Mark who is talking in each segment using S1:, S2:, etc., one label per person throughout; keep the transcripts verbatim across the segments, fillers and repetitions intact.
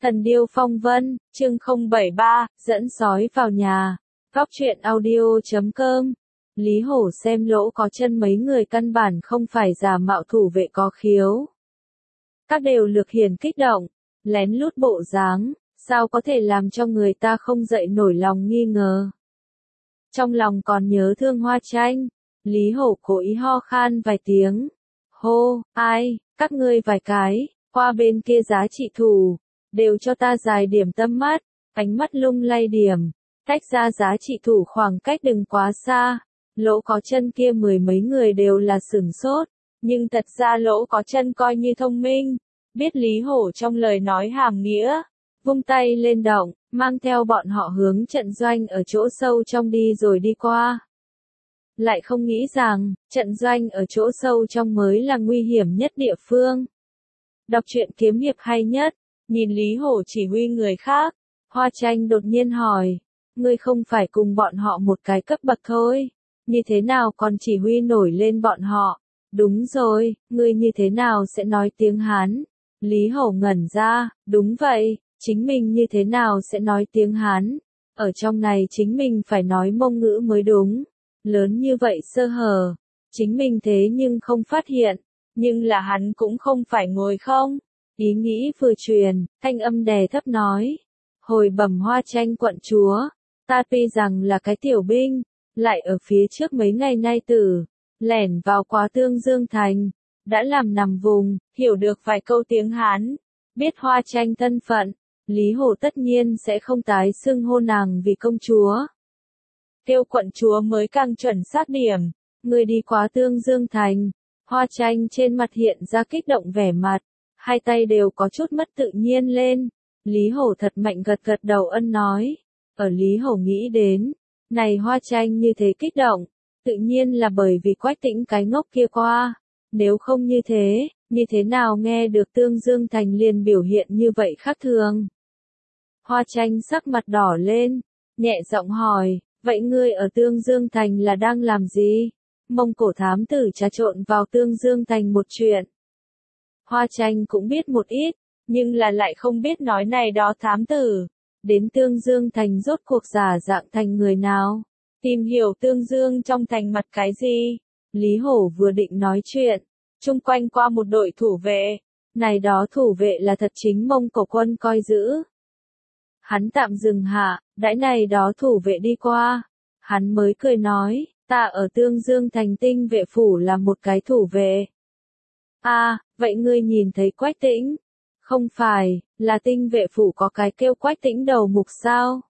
S1: Thần điêu phong vân, chương không bảy ba, dẫn sói vào nhà. Góc truyện audio chấm com. Lý Hổ xem Lỗ Có Chân mấy người căn bản không phải giả mạo thủ vệ có khiếu. Các đều lược hiền kích động, lén lút bộ dáng, sao có thể làm cho người ta không dậy nổi lòng nghi ngờ. Trong lòng còn nhớ thương Hoa Tranh, Lý Hổ cố ý ho khan vài tiếng. Hô, ai, các ngươi vài cái, qua bên kia giá trị thủ, đều cho ta dài điểm tâm mắt, ánh mắt lung lay điểm, tách ra giá trị thủ khoảng cách đừng quá xa. Lỗ Có Chân kia mười mấy người đều là sửng sốt, nhưng thật ra Lỗ Có Chân coi như thông minh, biết Lý Hổ trong lời nói hàm nghĩa, vung tay lên động, mang theo bọn họ hướng trận doanh ở chỗ sâu trong đi rồi đi qua. Lại không nghĩ rằng, trận doanh ở chỗ sâu trong mới là nguy hiểm nhất địa phương. Đọc truyện kiếm hiệp hay nhất, nhìn Lý Hổ chỉ huy người khác, Hoa Tranh đột nhiên hỏi, ngươi không phải cùng bọn họ một cái cấp bậc thôi, như thế nào còn chỉ huy nổi lên bọn họ? Đúng rồi, ngươi như thế nào sẽ nói tiếng Hán? Lý Hổ ngẩn ra, đúng vậy, chính mình như thế nào sẽ nói tiếng Hán? Ở trong này chính mình phải nói Mông ngữ mới đúng. Lớn như vậy sơ hở, chính mình thế nhưng không phát hiện, nhưng là hắn cũng không phải ngồi không. Ý nghĩ vừa truyền, thanh âm đè thấp nói, hồi bẩm Hoa Tranh quận chúa, ta tuy rằng là cái tiểu binh, lại ở phía trước mấy ngày nay tử, lẻn vào Quá Tương Dương Thành, đã làm nằm vùng, hiểu được vài câu tiếng Hán, biết Hoa Tranh thân phận, Lý Hổ tất nhiên sẽ không tái xưng hô nàng vì công chúa. Kêu quận chúa mới càng chuẩn xác điểm, người đi Quá Tương Dương Thành, Hoa Tranh trên mặt hiện ra kích động vẻ mặt, hai tay đều có chút mất tự nhiên lên, Lý Hổ thật mạnh gật gật đầu ân nói, ở Lý Hổ nghĩ đến, này Hoa Tranh như thế kích động, tự nhiên là bởi vì Quách Tĩnh cái ngốc kia qua, nếu không như thế, như thế nào nghe được Tương Dương Thành liền biểu hiện như vậy khác thường. Hoa Tranh sắc mặt đỏ lên, nhẹ giọng hỏi, vậy ngươi ở Tương Dương Thành là đang làm gì? Mông Cổ thám tử trà trộn vào Tương Dương Thành một chuyện. Hoa Tranh cũng biết một ít, nhưng là lại không biết nói này đó thám tử. Đến Tương Dương Thành rốt cuộc giả dạng thành người nào? Tìm hiểu Tương Dương trong thành mặt cái gì? Lý Hổ vừa định nói chuyện, chung quanh qua một đội thủ vệ. Này đó thủ vệ là thật chính Mông Cổ quân coi giữ. Hắn tạm dừng hạ, đãi này đó thủ vệ đi qua. Hắn mới cười nói, ta ở Tương Dương Thành Tinh vệ phủ là một cái thủ vệ. À, vậy ngươi nhìn thấy Quách Tĩnh? Không phải, là Tinh vệ phủ có cái kêu Quách Tĩnh đầu mục sao?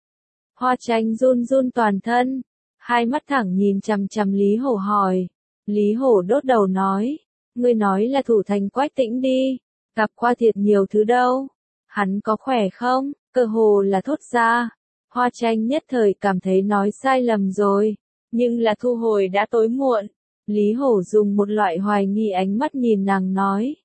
S1: Hoa Tranh run run toàn thân, hai mắt thẳng nhìn chằm chằm Lý Hổ hỏi. Lý Hổ đốt đầu nói, ngươi nói là thủ thành Quách Tĩnh đi, gặp qua thiệt nhiều thứ đâu. Hắn có khỏe không? Cơ hồ là thốt ra. Hoa Tranh nhất thời cảm thấy nói sai lầm rồi, nhưng là thu hồi đã tối muộn. Lý Hổ dùng một loại hoài nghi ánh mắt nhìn nàng nói.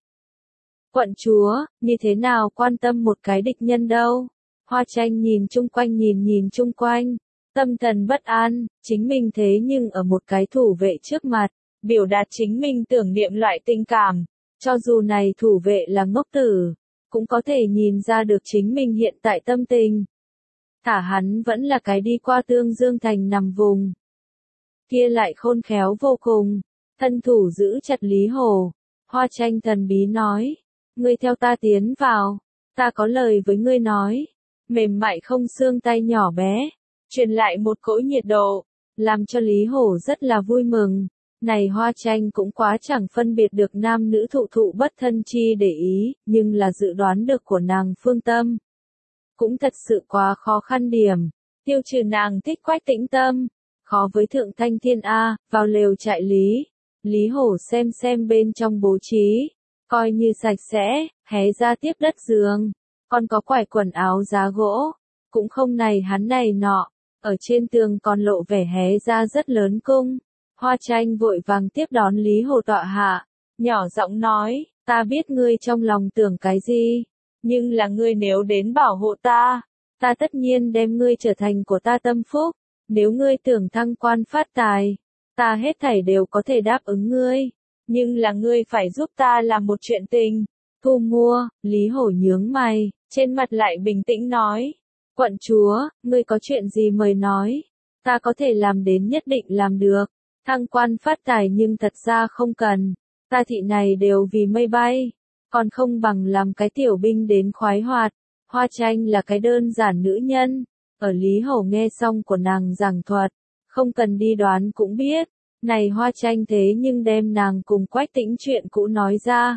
S1: Quận chúa, như thế nào quan tâm một cái địch nhân đâu? Hoa Tranh nhìn chung quanh nhìn nhìn chung quanh, tâm thần bất an, chính mình thế nhưng ở một cái thủ vệ trước mặt, biểu đạt chính mình tưởng niệm loại tình cảm, cho dù này thủ vệ là ngốc tử, cũng có thể nhìn ra được chính mình hiện tại tâm tình. Thả hắn vẫn là cái đi qua Tương Dương Thành nằm vùng. Kia lại khôn khéo vô cùng, thân thủ giữ chặt Lý Hổ. Hoa Tranh thần bí nói, ngươi theo ta tiến vào, ta có lời với ngươi nói. Mềm mại không xương tay nhỏ bé, truyền lại một cỗ nhiệt độ, làm cho Lý Hổ rất là vui mừng. Này Hoa Tranh cũng quá chẳng phân biệt được nam nữ thụ thụ bất thân chi để ý, nhưng là dự đoán được của nàng phương tâm. Cũng thật sự quá khó khăn điểm, tiêu trừ nàng thích Quách Tĩnh tâm, khó với Thượng Thanh Thiên A, vào lều trại Lý. Lý Hổ xem xem bên trong bố trí, coi như sạch sẽ, hé ra tiếp đất giường, còn có quải quần áo giá gỗ, cũng không này hắn này nọ, ở trên tường còn lộ vẻ hé ra rất lớn cung. Hoa Tranh vội vàng tiếp đón Lý Hổ tọa hạ, nhỏ giọng nói, ta biết ngươi trong lòng tưởng cái gì, nhưng là ngươi nếu đến bảo hộ ta, ta tất nhiên đem ngươi trở thành của ta tâm phúc, nếu ngươi tưởng thăng quan phát tài, ta hết thảy đều có thể đáp ứng ngươi, nhưng là ngươi phải giúp ta làm một chuyện tình. Thu mua, Lý Hổ nhướng mày, trên mặt lại bình tĩnh nói, quận chúa, ngươi có chuyện gì mời nói, ta có thể làm đến nhất định làm được, thăng quan phát tài nhưng thật ra không cần, ta thị này đều vì mây bay, còn không bằng làm cái tiểu binh đến khoái hoạt, Hoa Tranh là cái đơn giản nữ nhân, ở Lý Hổ nghe xong của nàng giảng thuật, không cần đi đoán cũng biết, này Hoa Tranh thế nhưng đem nàng cùng Quách Tĩnh chuyện cũ nói ra.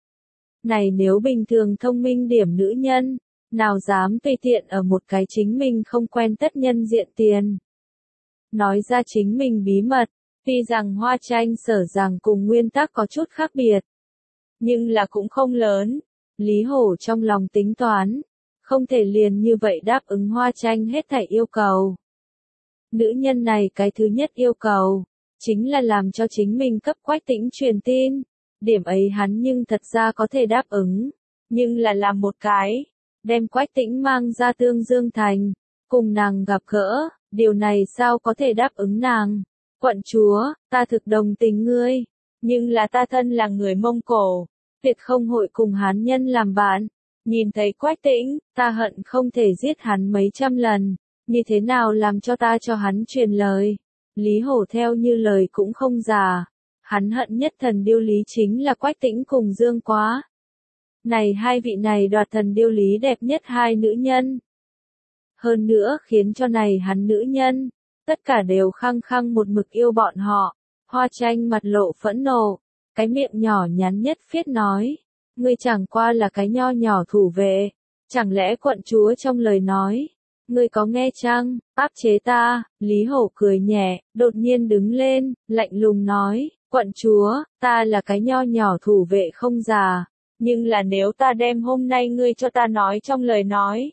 S1: Này nếu bình thường thông minh điểm nữ nhân, nào dám tùy tiện ở một cái chính mình không quen tất nhân diện tiền. Nói ra chính mình bí mật, tuy rằng Hoa Tranh sở rằng cùng nguyên tắc có chút khác biệt, nhưng là cũng không lớn. Lý Hổ trong lòng tính toán, không thể liền như vậy đáp ứng Hoa Tranh hết thảy yêu cầu. Nữ nhân này cái thứ nhất yêu cầu, chính là làm cho chính mình cấp Quách Tĩnh truyền tin. Điểm ấy hắn nhưng thật ra có thể đáp ứng, nhưng là làm một cái, đem Quách Tĩnh mang ra Tương Dương Thành, cùng nàng gặp gỡ, điều này sao có thể đáp ứng nàng. Quận chúa, ta thực đồng tình ngươi, nhưng là ta thân là người Mông Cổ, tuyệt không hội cùng hán nhân làm bạn. Nhìn thấy Quách Tĩnh, ta hận không thể giết hắn mấy trăm lần, như thế nào làm cho ta cho hắn truyền lời. Lý Hổ theo như lời cũng không giả. Hắn hận nhất thần điêu lý chính là Quách Tĩnh cùng Dương Quá. Này hai vị này đoạt thần điêu lý đẹp nhất hai nữ nhân. Hơn nữa khiến cho này hắn nữ nhân, tất cả đều khăng khăng một mực yêu bọn họ. Hoa Tranh mặt lộ phẫn nộ, cái miệng nhỏ nhắn nhất phiết nói, ngươi chẳng qua là cái nho nhỏ thủ vệ, chẳng lẽ quận chúa trong lời nói, ngươi có nghe chăng, áp chế ta. Lý Hổ cười nhẹ, đột nhiên đứng lên, lạnh lùng nói, quận chúa, ta là cái nho nhỏ thủ vệ không già, nhưng là nếu ta đem hôm nay ngươi cho ta nói trong lời nói,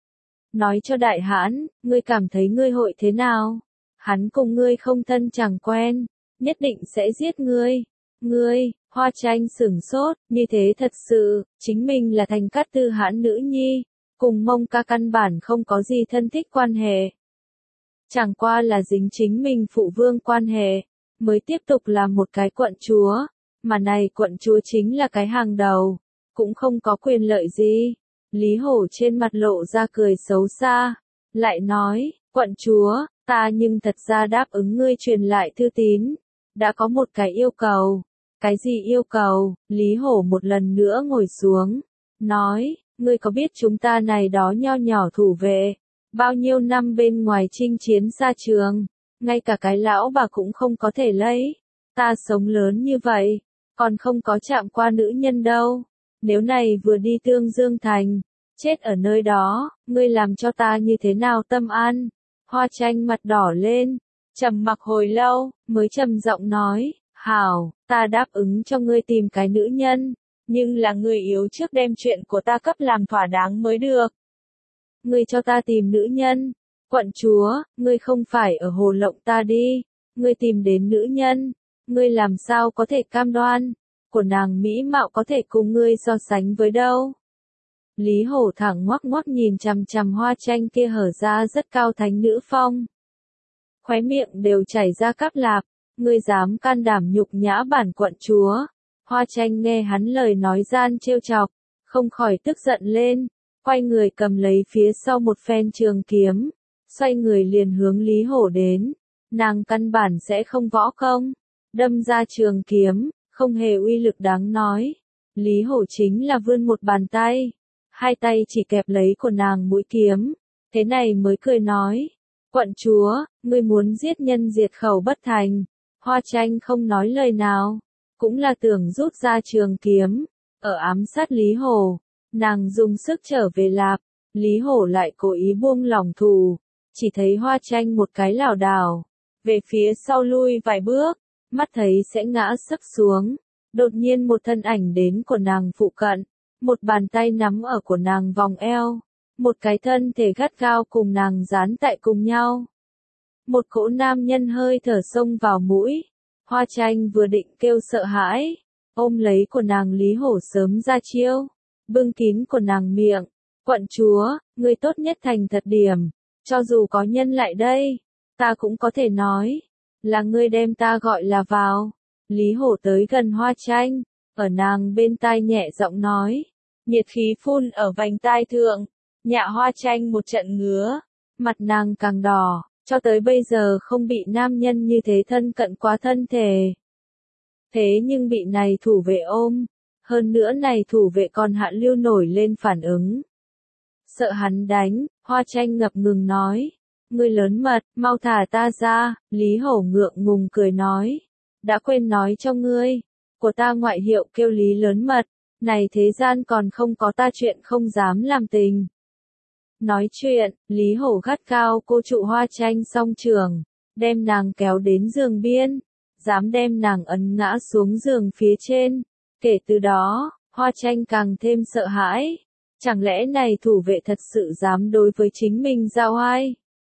S1: nói cho đại hãn, ngươi cảm thấy ngươi hội thế nào? Hắn cùng ngươi không thân chẳng quen, nhất định sẽ giết ngươi. Ngươi, Hoa Tranh sửng sốt, như thế thật sự, chính mình là Thành Cát Tư hãn nữ nhi, cùng Mông ca căn bản không có gì thân thích quan hệ. Chẳng qua là dính chính mình phụ vương quan hệ, mới tiếp tục làm một cái quận chúa, mà này quận chúa chính là cái hàng đầu, cũng không có quyền lợi gì. Lý Hổ trên mặt lộ ra cười xấu xa, lại nói, quận chúa, ta nhưng thật ra đáp ứng ngươi truyền lại thư tín, đã có một cái yêu cầu. Cái gì yêu cầu? Lý Hổ một lần nữa ngồi xuống, nói, ngươi có biết chúng ta này đó nho nhỏ thủ vệ, bao nhiêu năm bên ngoài chinh chiến xa trường, ngay cả cái lão bà cũng không có thể lấy, ta sống lớn như vậy, còn không có chạm qua nữ nhân đâu, nếu này vừa đi Tương Dương Thành, chết ở nơi đó, ngươi làm cho ta như thế nào tâm an? Hoa Tranh mặt đỏ lên, trầm mặc hồi lâu, mới trầm giọng nói, hảo, ta đáp ứng cho ngươi tìm cái nữ nhân, nhưng là ngươi yếu trước đem chuyện của ta cấp làm thỏa đáng mới được. Ngươi cho ta tìm nữ nhân, quận chúa, ngươi không phải ở hồ lộng ta đi, ngươi tìm đến nữ nhân, ngươi làm sao có thể cam đoan, của nàng mỹ mạo có thể cùng ngươi so sánh với đâu. Lý Hổ thẳng ngoắc ngoắc nhìn chằm chằm Hoa Tranh kia hở ra rất cao thánh nữ phong. Khóe miệng đều chảy ra cáp lạp, ngươi dám can đảm nhục nhã bản quận chúa. Hoa Tranh nghe hắn lời nói gian trêu chọc, không khỏi tức giận lên, quay người cầm lấy phía sau một phen trường kiếm, xoay người liền hướng Lý Hổ đến, nàng căn bản sẽ không võ công, đâm ra trường kiếm, không hề uy lực đáng nói. Lý Hổ chính là vươn một bàn tay, hai tay chỉ kẹp lấy của nàng mũi kiếm, thế này mới cười nói, quận chúa, ngươi muốn giết nhân diệt khẩu bất thành. Hoa Tranh không nói lời nào, cũng là tưởng rút ra trường kiếm, ở ám sát Lý Hổ, nàng dùng sức trở về lạp, Lý Hổ lại cố ý buông lỏng thù, chỉ thấy Hoa Tranh một cái lảo đảo, về phía sau lui vài bước, mắt thấy sẽ ngã sấp xuống, đột nhiên một thân ảnh đến của nàng phụ cận, một bàn tay nắm ở của nàng vòng eo, một cái thân thể gắt gao cùng nàng dán tại cùng nhau. Một cỗ nam nhân hơi thở xông vào mũi, Hoa Tranh vừa định kêu sợ hãi, ôm lấy của nàng Lý Hổ sớm ra chiêu, bưng kín của nàng miệng, quận chúa, ngươi tốt nhất thành thật điểm, cho dù có nhân lại đây, ta cũng có thể nói, là ngươi đem ta gọi là vào. Lý Hổ tới gần Hoa Tranh, ở nàng bên tai nhẹ giọng nói, nhiệt khí phun ở vành tai thượng, Nhạ Hoa Tranh một trận ngứa, mặt nàng càng đỏ, cho tới bây giờ không bị nam nhân như thế thân cận quá thân thể. Thế nhưng bị này thủ vệ ôm, hơn nữa này thủ vệ còn hạ lưu nổi lên phản ứng. Sợ hắn đánh, Hoa Tranh ngập ngừng nói, ngươi lớn mật, mau thả ta ra, Lý Hổ ngượng ngùng cười nói, đã quên nói cho ngươi, của ta ngoại hiệu kêu Lý lớn mật, này thế gian còn không có ta chuyện không dám làm tình. Nói chuyện, Lý Hổ gắt cao cô trụ Hoa Tranh song trường, đem nàng kéo đến giường biên, dám đem nàng ấn ngã xuống giường phía trên. Kể từ đó, Hoa Tranh càng thêm sợ hãi. Chẳng lẽ này thủ vệ thật sự dám đối với chính mình giao oai?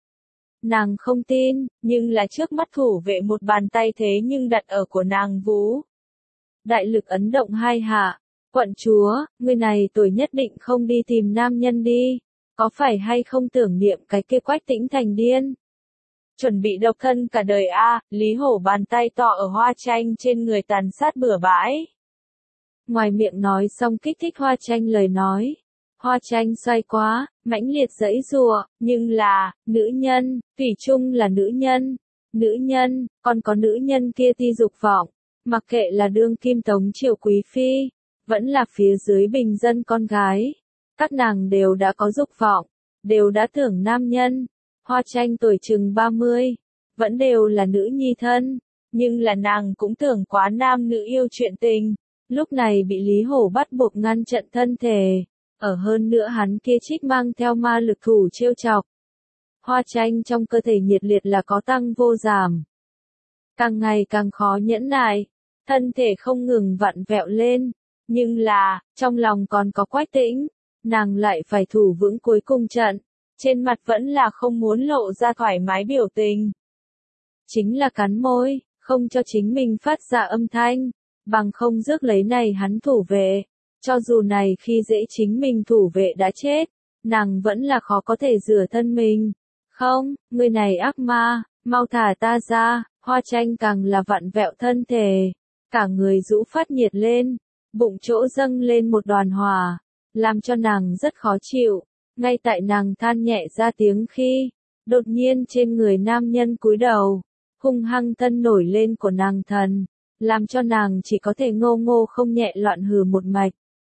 S1: Nàng không tin, nhưng là trước mắt thủ vệ một bàn tay thế nhưng đặt ở của nàng vú. Đại lực ấn động hai hạ, quận chúa, người này tuổi nhất định không đi tìm nam nhân đi, có phải hay không tưởng niệm cái kia Quách Tĩnh thành điên? Chuẩn bị độc thân cả đời a, à, Lý Hổ bàn tay to ở Hoa Tranh trên người tàn sát bừa bãi. Ngoài miệng nói xong kích thích Hoa Tranh lời nói. Hoa Tranh xoay quá, mãnh liệt giãy giụa, nhưng là, nữ nhân, thủy chung là nữ nhân, nữ nhân, còn có nữ nhân kia ti dục vọng, mặc kệ là đương kim tống triều quý phi, vẫn là phía dưới bình dân con gái, các nàng đều đã có dục vọng, đều đã tưởng nam nhân. Hoa Tranh tuổi chừng ba mươi, vẫn đều là nữ nhi thân, nhưng là nàng cũng tưởng quá nam nữ yêu chuyện tình, lúc này bị Lý Hổ bắt buộc ngăn trận thân thể. Ở hơn nữa hắn kia trích mang theo ma lực thủ trêu chọc. Hoa Tranh trong cơ thể nhiệt liệt là có tăng vô giảm. Càng ngày càng khó nhẫn nại, thân thể không ngừng vặn vẹo lên. Nhưng là, trong lòng còn có Quách Tĩnh, nàng lại phải thủ vững cuối cùng trận. Trên mặt vẫn là không muốn lộ ra thoải mái biểu tình. Chính là cắn môi, không cho chính mình phát ra âm thanh, bằng không rước lấy này hắn thủ vệ. Cho dù này khi dễ chính mình thủ vệ đã chết, nàng vẫn là khó có thể rửa thân mình. Không, người này ác ma, mau thả ta ra, Hoa Tranh càng là vặn vẹo thân thể. Cả người rũ phát nhiệt lên, bụng chỗ dâng lên một đoàn hỏa, làm cho nàng rất khó chịu. Ngay tại nàng than nhẹ ra tiếng khi, đột nhiên trên người nam nhân cúi đầu, hung hăng thân nổi lên của nàng thần, làm cho nàng chỉ có thể ngô ngô không nhẹ loạn hừ một mạch.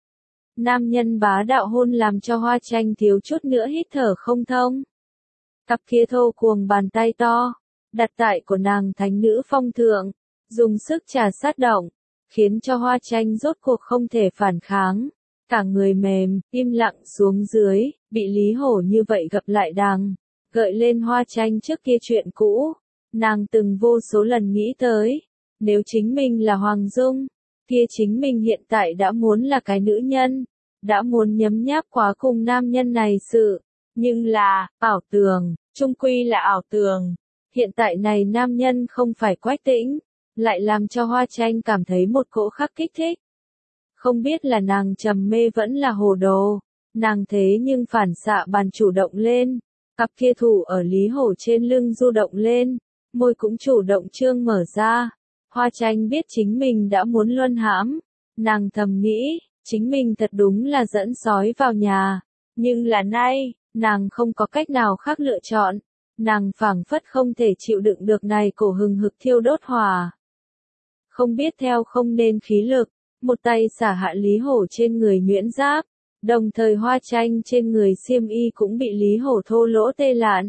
S1: Nam nhân bá đạo hôn làm cho Hoa Tranh thiếu chút nữa hít thở không thông. Cặp kia thô cuồng bàn tay to, đặt tại của nàng thánh nữ phong thượng, dùng sức trà sát động, khiến cho Hoa Tranh rốt cuộc không thể phản kháng. Cả người mềm, im lặng xuống dưới, bị Lý Hổ như vậy gặp lại đằng, gợi lên Hoa Tranh trước kia chuyện cũ. Nàng từng vô số lần nghĩ tới, nếu chính mình là Hoàng Dung, kia chính mình hiện tại đã muốn là cái nữ nhân, đã muốn nhấm nháp quá cùng nam nhân này sự, nhưng là, ảo tưởng, chung quy là ảo tưởng. Hiện tại này nam nhân không phải Quách Tĩnh, lại làm cho Hoa Tranh cảm thấy một cỗ khắc kích thích. Không biết là nàng trầm mê vẫn là hồ đồ, nàng thế nhưng phản xạ bàn chủ động lên, cặp kia thủ ở Lý Hổ trên lưng du động lên, môi cũng chủ động trương mở ra. Hoa Tranh biết chính mình đã muốn luân hãm, nàng thầm nghĩ, chính mình thật đúng là dẫn sói vào nhà, nhưng là nay, nàng không có cách nào khác lựa chọn, nàng phảng phất không thể chịu đựng được này cổ hừng hực thiêu đốt hỏa. Không biết theo không nên khí lực, một tay xả hạ Lý Hổ trên người nhuyễn giáp, đồng thời Hoa Tranh trên người xiêm y cũng bị Lý Hổ thô lỗ tê lạn.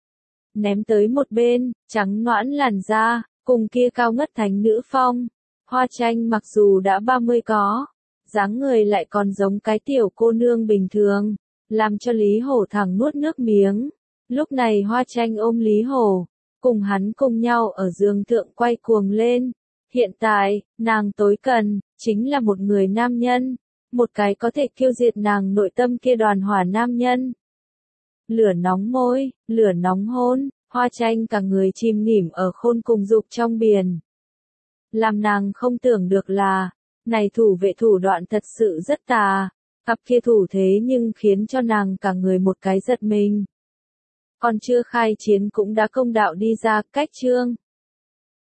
S1: Ném tới một bên, trắng noãn làn da, cùng kia cao ngất thánh nữ phong. Hoa Tranh mặc dù đã ba mươi có, dáng người lại còn giống cái tiểu cô nương bình thường, làm cho Lý Hổ thẳng nuốt nước miếng. Lúc này Hoa Tranh ôm Lý Hổ, cùng hắn cùng nhau ở giường thượng quay cuồng lên. Hiện tại, nàng tối cần, chính là một người nam nhân, một cái có thể tiêu diệt nàng nội tâm kia đoàn hỏa nam nhân. Lửa nóng môi, lửa nóng hôn, Hoa Tranh cả người chìm nghỉm ở khôn cùng dục trong biển. Làm nàng không tưởng được là, này thủ vệ thủ đoạn thật sự rất tà, cặp kia thủ thế nhưng khiến cho nàng cả người một cái giật mình. Còn chưa khai chiến cũng đã công đạo đi ra, cách chương.